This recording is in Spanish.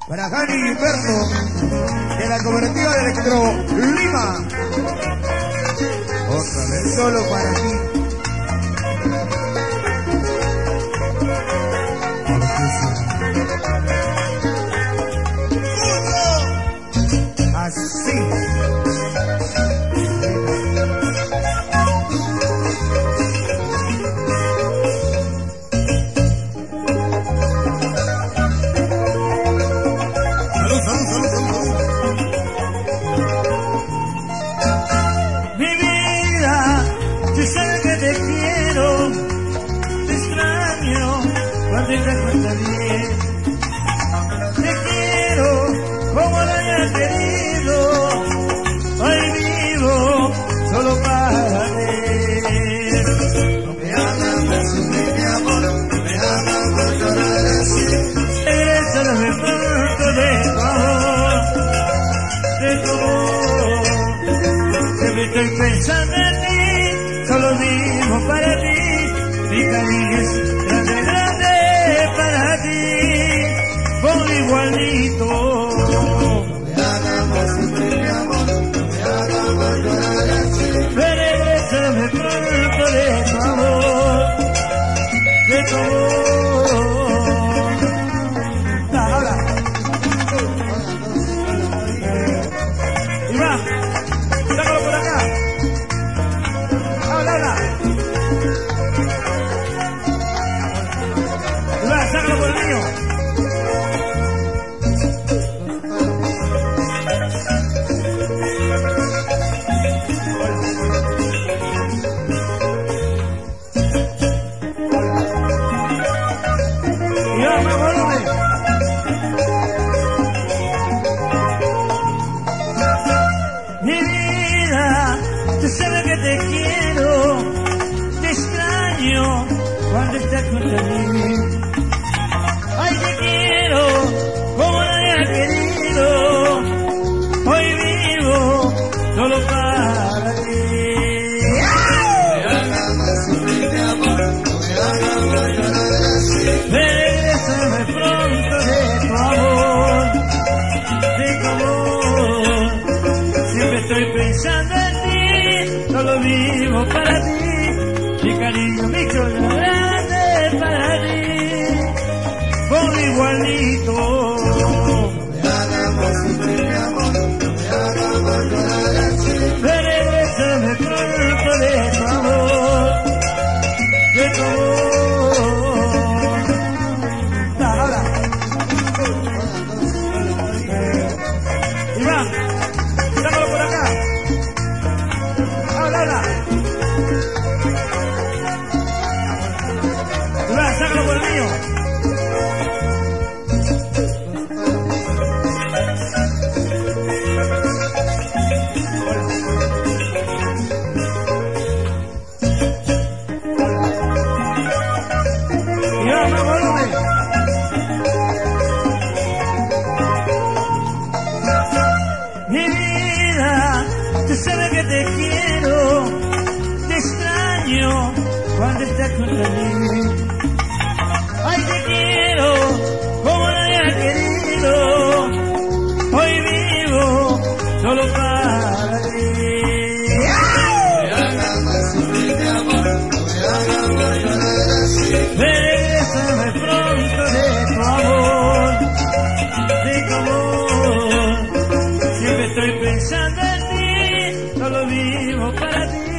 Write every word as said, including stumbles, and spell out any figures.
Para Jani y Berto, de la cooperativa de Electro Lima. Otra vez solo para ti. Así. Te cuenta bien, te quiero como lo haya querido, hoy vivo solo para ver. No me hagas más sufrir mi amor, no me hagas más llorar así. Regrésame pronto de tu amor, de tu amor. Siempre estoy pensando en ti, solo vivo para ti, mi cariño es grande, grande para ti, por igualito. No me hagas más sufrir mi amor, no me hagas más llorar así. Regrésame pronto de tu amor, de tu amor. Da, habla. Y va, sácalo por acá. Habla, habla. Sácalo por el niño. Y vamos, volumen. Mi vida, tú sabes que te quiero, te extraño cuando estás junto a mí. Ay, te quiero como nadie ha querido, hoy vivo solo para ti. No me hagas más sufrir mi amor, no me hagas más llorar así. Regrésame pronto de tu amor, de tu amor. Siempre estoy pensando en ti, solo vivo para ti, mi cariño, mi chocolate para ti. Por igualito. No me hagas más sufrir mi amor, no me hagas más llorar así. Regrésame pronto de tu amor, de tu amor. Da, habla. Y va, sácalo por acá. Habla, habla. Y va, sácalo por el mío. Mi vida, tú sabes que te quiero, te extraño cuando estás junto a mí. Ay, te quiero como nadie ha querido, hoy vivo solo para ti. No me hagas más sufrir mi amor, no me hagas más llorar así. Regrésame pronto de tu amor, de tu amor. Siempre estoy pensando en ti, solo vivo para ti.